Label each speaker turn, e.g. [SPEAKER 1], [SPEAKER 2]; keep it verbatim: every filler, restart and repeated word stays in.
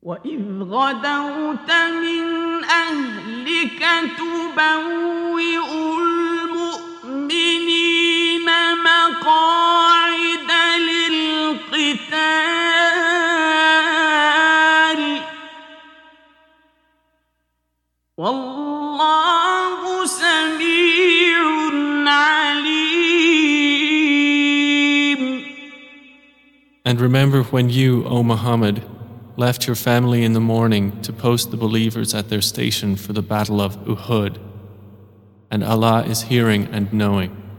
[SPEAKER 1] وإذ غدوت من أهلك تبوئ المؤمنين مقاعد للقتال والله سميع عليم.
[SPEAKER 2] And remember when you, O Muhammad, left your family in the morning to post the believers at their station for the battle of Uhud, and Allah is hearing and knowing.